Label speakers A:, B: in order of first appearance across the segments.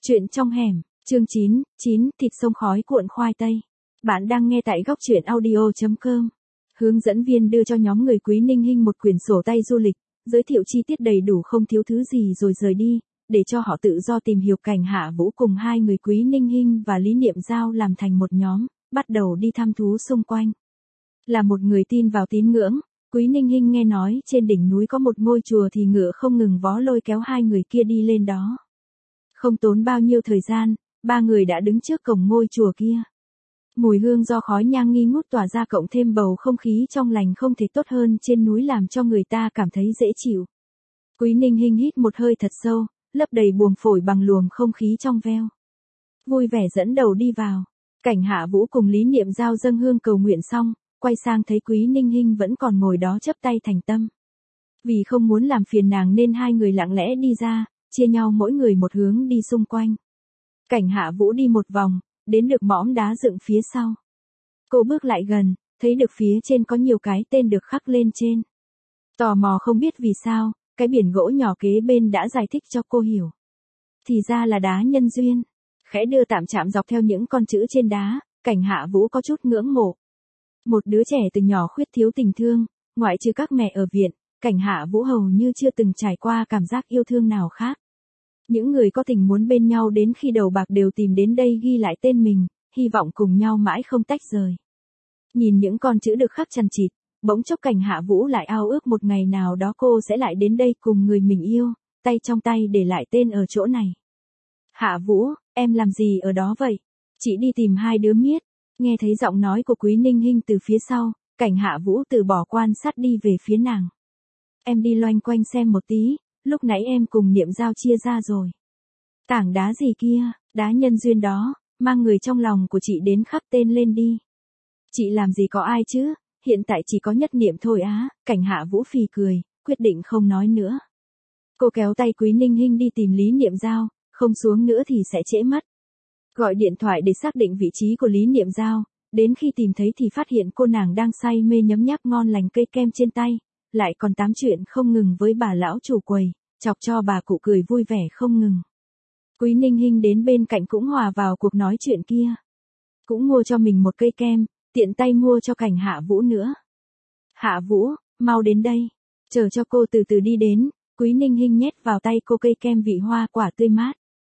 A: Chuyện trong hẻm, chương 9, thịt sông khói cuộn khoai tây. Bạn đang nghe tại góc truyện audio.com. Hướng dẫn viên đưa cho nhóm người Quý Ninh Hinh một quyển sổ tay du lịch, giới thiệu chi tiết đầy đủ không thiếu thứ gì rồi rời đi, để cho họ tự do tìm hiểu. Cảnh Hạ Vũ cùng hai người Quý Ninh Hinh và Lý Niệm Giao làm thành một nhóm, bắt đầu đi thăm thú xung quanh. Là một người tin vào tín ngưỡng, Quý Ninh Hinh nghe nói trên đỉnh núi có một ngôi chùa thì ngựa không ngừng vó lôi kéo hai người kia đi lên đó. Không tốn bao nhiêu thời gian, ba người đã đứng trước cổng ngôi chùa kia. Mùi hương do khói nhang nghi ngút tỏa ra cộng thêm bầu không khí trong lành không thể tốt hơn trên núi làm cho người ta cảm thấy dễ chịu. Quý Ninh Hinh hít một hơi thật sâu, lấp đầy buồng phổi bằng luồng không khí trong veo. Vui vẻ dẫn đầu đi vào. Cảnh Hạ Vũ cùng Lý Niệm Giao dâng hương cầu nguyện xong, quay sang thấy Quý Ninh Hinh vẫn còn ngồi đó chấp tay thành tâm. Vì không muốn làm phiền nàng nên hai người lặng lẽ đi ra, chia nhau mỗi người một hướng đi xung quanh. Cảnh Hạ Vũ đi một vòng, đến được mỏm đá dựng phía sau. Cô bước lại gần, thấy được phía trên có nhiều cái tên được khắc lên trên. Tò mò không biết vì sao, cái biển gỗ nhỏ kế bên đã giải thích cho cô hiểu. Thì ra là đá nhân duyên. Khẽ đưa tạm chạm dọc theo những con chữ trên đá, Cảnh Hạ Vũ có chút ngưỡng mộ. Một đứa trẻ từ nhỏ khuyết thiếu tình thương, ngoại trừ các mẹ ở viện, Cảnh Hạ Vũ hầu như chưa từng trải qua cảm giác yêu thương nào khác. Những người có tình muốn bên nhau đến khi đầu bạc đều tìm đến đây ghi lại tên mình, hy vọng cùng nhau mãi không tách rời. Nhìn những con chữ được khắc chằng chịt, bỗng chốc Cảnh Hạ Vũ lại ao ước một ngày nào đó cô sẽ lại đến đây cùng người mình yêu, tay trong tay để lại tên ở chỗ này. Hạ Vũ, em làm gì ở đó vậy? Chị đi tìm hai đứa miết. Nghe thấy giọng nói của Quý Ninh Hinh từ phía sau, Cảnh Hạ Vũ từ bỏ quan sát đi về phía nàng. Em đi loanh quanh xem một tí, lúc nãy em cùng Niệm Giao chia ra rồi. Tảng đá gì kia, đá nhân duyên đó, mang người trong lòng của chị đến khắc tên lên đi. Chị làm gì có ai chứ, hiện tại chỉ có nhất niệm thôi á. Cảnh Hạ Vũ phì cười, quyết định không nói nữa. Cô kéo tay Quý Ninh Hinh đi tìm Lý Niệm Giao, không xuống nữa thì sẽ trễ mất. Gọi điện thoại để xác định vị trí của Lý Niệm Giao, đến khi tìm thấy thì phát hiện cô nàng đang say mê nhấm nháp ngon lành cây kem trên tay, lại còn tám chuyện không ngừng với bà lão chủ quầy, chọc cho bà cụ cười vui vẻ không ngừng. Quý Ninh Hinh đến bên cạnh cũng hòa vào cuộc nói chuyện kia. Cũng mua cho mình một cây kem, tiện tay mua cho Cảnh Hạ Vũ nữa. Hạ Vũ, mau đến đây, chờ cho cô từ từ đi đến. Quý Ninh Hinh nhét vào tay cô cây kem vị hoa quả tươi mát.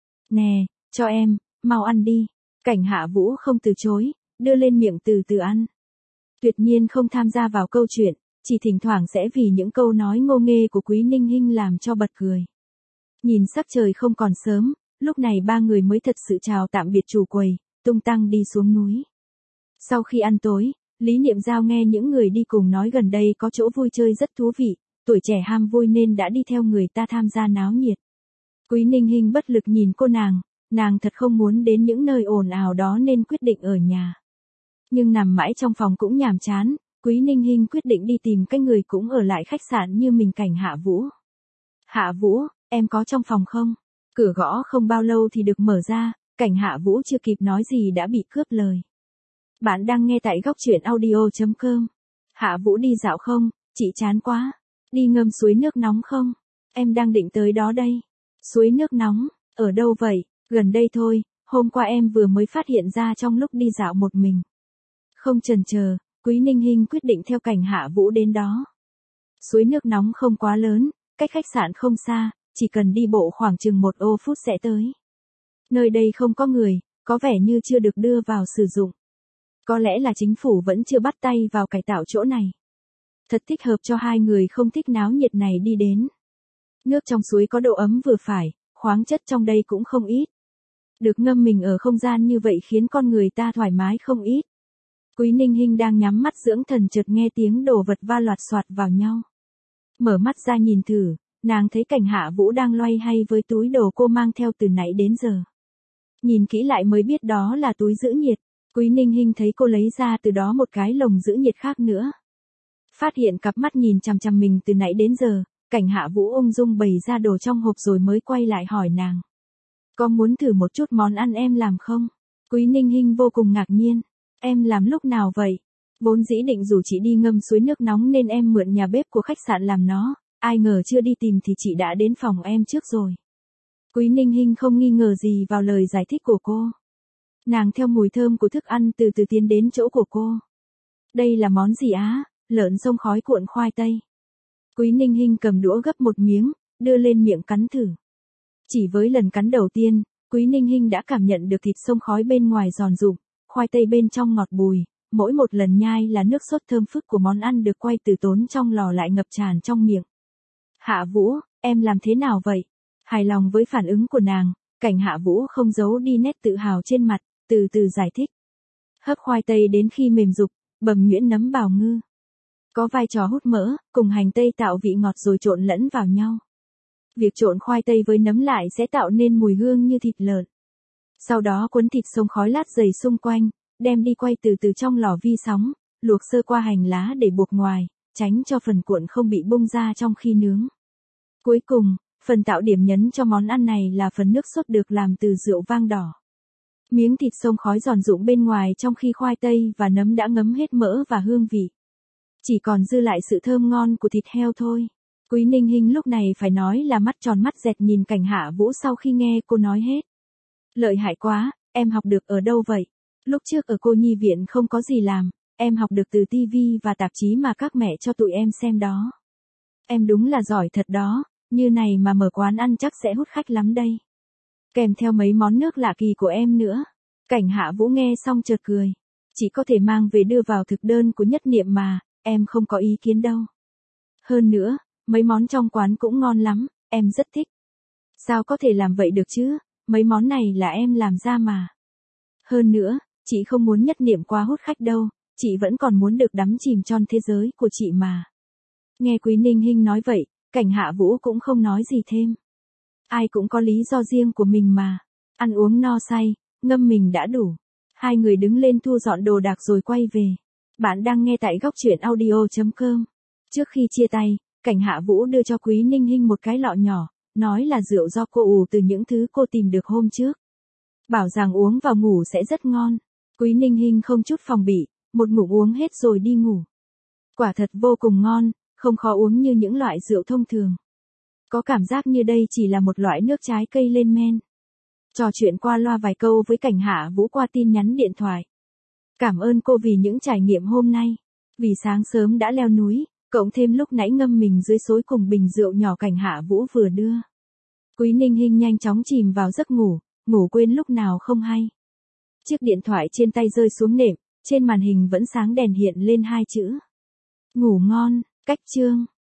A: Nè, cho em, mau ăn đi. Cảnh Hạ Vũ không từ chối, đưa lên miệng từ từ ăn. Tuyệt nhiên không tham gia vào câu chuyện, chỉ thỉnh thoảng sẽ vì những câu nói ngô nghê của Quý Ninh Hinh làm cho bật cười. Nhìn sắc trời không còn sớm, lúc này ba người mới thật sự chào tạm biệt chủ quầy, tung tăng đi xuống núi. Sau khi ăn tối, Lý Niệm Giao nghe những người đi cùng nói gần đây có chỗ vui chơi rất thú vị, tuổi trẻ ham vui nên đã đi theo người ta tham gia náo nhiệt. Quý Ninh Hinh bất lực nhìn cô nàng thật không muốn đến những nơi ồn ào đó nên quyết định ở nhà. Nhưng nằm mãi trong phòng cũng nhàm chán, Quý Ninh Hinh quyết định đi tìm cái người cũng ở lại khách sạn như mình. Cảnh Hạ Vũ. Hạ Vũ, em có trong phòng không? Cửa gõ không bao lâu thì được mở ra, Cảnh Hạ Vũ chưa kịp nói gì đã bị cướp lời. Bạn đang nghe tại góc truyện audio.com. Hạ Vũ đi dạo không? Chị chán quá. Đi ngâm suối nước nóng không? Em đang định tới đó đây. Suối nước nóng, ở đâu vậy? Gần đây thôi, hôm qua em vừa mới phát hiện ra trong lúc đi dạo một mình. Không chần chờ, Quý Ninh Hinh quyết định theo Cảnh Hạ Vũ đến đó. Suối nước nóng không quá lớn, cách khách sạn không xa, chỉ cần đi bộ khoảng chừng 1 phút sẽ tới. Nơi đây không có người, có vẻ như chưa được đưa vào sử dụng. Có lẽ là chính phủ vẫn chưa bắt tay vào cải tạo chỗ này. Thật thích hợp cho hai người không thích náo nhiệt này đi đến. Nước trong suối có độ ấm vừa phải, khoáng chất trong đây cũng không ít. Được ngâm mình ở không gian như vậy khiến con người ta thoải mái không ít. Quý Ninh Hinh đang nhắm mắt dưỡng thần chợt nghe tiếng đồ vật va loạt soạt vào nhau. Mở mắt ra nhìn thử, nàng thấy Cảnh Hạ Vũ đang loay hay với túi đồ cô mang theo từ nãy đến giờ. Nhìn kỹ lại mới biết đó là túi giữ nhiệt. Quý Ninh Hinh thấy cô lấy ra từ đó một cái lồng giữ nhiệt khác nữa. Phát hiện cặp mắt nhìn chằm chằm mình từ nãy đến giờ, Cảnh Hạ Vũ ung dung bày ra đồ trong hộp rồi mới quay lại hỏi nàng. Có muốn thử một chút món ăn em làm không? Quý Ninh Hinh vô cùng ngạc nhiên. Em làm lúc nào vậy? Vốn dĩ định rủ chị đi ngâm suối nước nóng nên em mượn nhà bếp của khách sạn làm nó, ai ngờ chưa đi tìm thì chị đã đến phòng em trước rồi. Quý Ninh Hinh không nghi ngờ gì vào lời giải thích của cô. Nàng theo mùi thơm của thức ăn từ từ tiến đến chỗ của cô. Đây là món gì á? Lợn xông khói cuộn khoai tây. Quý Ninh Hinh cầm đũa gấp một miếng, đưa lên miệng cắn thử. Chỉ với lần cắn đầu tiên, Quý Ninh Hinh đã cảm nhận được thịt xông khói bên ngoài giòn rụm, khoai tây bên trong ngọt bùi, mỗi một lần nhai là nước sốt thơm phức của món ăn được quay từ tốn trong lò lại ngập tràn trong miệng. Hạ Vũ, em làm thế nào vậy? Hài lòng với phản ứng của nàng, Cảnh Hạ Vũ không giấu đi nét tự hào trên mặt, từ từ giải thích. Hấp khoai tây đến khi mềm rục, bầm nhuyễn nấm bào ngư. Có vai trò hút mỡ, cùng hành tây tạo vị ngọt rồi trộn lẫn vào nhau. Việc trộn khoai tây với nấm lại sẽ tạo nên mùi hương như thịt lợn. Sau đó cuốn thịt xông khói lát dày xung quanh, đem đi quay từ từ trong lò vi sóng, luộc sơ qua hành lá để buộc ngoài, tránh cho phần cuộn không bị bung ra trong khi nướng. Cuối cùng, phần tạo điểm nhấn cho món ăn này là phần nước sốt được làm từ rượu vang đỏ. Miếng thịt xông khói giòn rụm bên ngoài trong khi khoai tây và nấm đã ngấm hết mỡ và hương vị. Chỉ còn dư lại sự thơm ngon của thịt heo thôi. Quý Ninh Hinh lúc này phải nói là mắt tròn mắt dẹt nhìn Cảnh Hạ Vũ sau khi nghe cô nói hết. Lợi hại quá, em học được ở đâu vậy? Lúc trước ở cô nhi viện không có gì làm, em học được từ tivi và tạp chí mà các mẹ cho tụi em xem đó. Em đúng là giỏi thật đó, như này mà mở quán ăn chắc sẽ hút khách lắm đây. Kèm theo mấy món nước lạ kỳ của em nữa. Cảnh Hạ Vũ nghe xong chợt cười. Chỉ có thể mang về đưa vào thực đơn của Nhất Niệm mà, em không có ý kiến đâu. Hơn nữa, mấy món trong quán cũng ngon lắm, em rất thích. Sao có thể làm vậy được chứ, mấy món này là em làm ra mà. Hơn nữa, chị không muốn Nhất Niệm qua hút khách đâu, chị vẫn còn muốn được đắm chìm trong thế giới của chị mà. Nghe Quý Ninh Hinh nói vậy, Cảnh Hạ Vũ cũng không nói gì thêm. Ai cũng có lý do riêng của mình mà. Ăn uống no say, ngâm mình đã đủ. Hai người đứng lên thu dọn đồ đạc rồi quay về. Bạn đang nghe tại góc truyện audio.com. Trước khi chia tay, Cảnh Hạ Vũ đưa cho Quý Ninh Hinh một cái lọ nhỏ, nói là rượu do cô ủ từ những thứ cô tìm được hôm trước. Bảo rằng uống vào ngủ sẽ rất ngon. Quý Ninh Hinh không chút phòng bị, một ngụm uống hết rồi đi ngủ. Quả thật vô cùng ngon, không khó uống như những loại rượu thông thường. Có cảm giác như đây chỉ là một loại nước trái cây lên men. Trò chuyện qua loa vài câu với Cảnh Hạ Vũ qua tin nhắn điện thoại. Cảm ơn cô vì những trải nghiệm hôm nay. Vì sáng sớm đã leo núi, cộng thêm lúc nãy ngâm mình dưới xối cùng bình rượu nhỏ Cảnh Hạ Vũ vừa đưa. Quý Ninh Hinh nhanh chóng chìm vào giấc ngủ, ngủ quên lúc nào không hay. Chiếc điện thoại trên tay rơi xuống nệm, trên màn hình vẫn sáng đèn hiện lên hai chữ. Ngủ ngon, cách chương.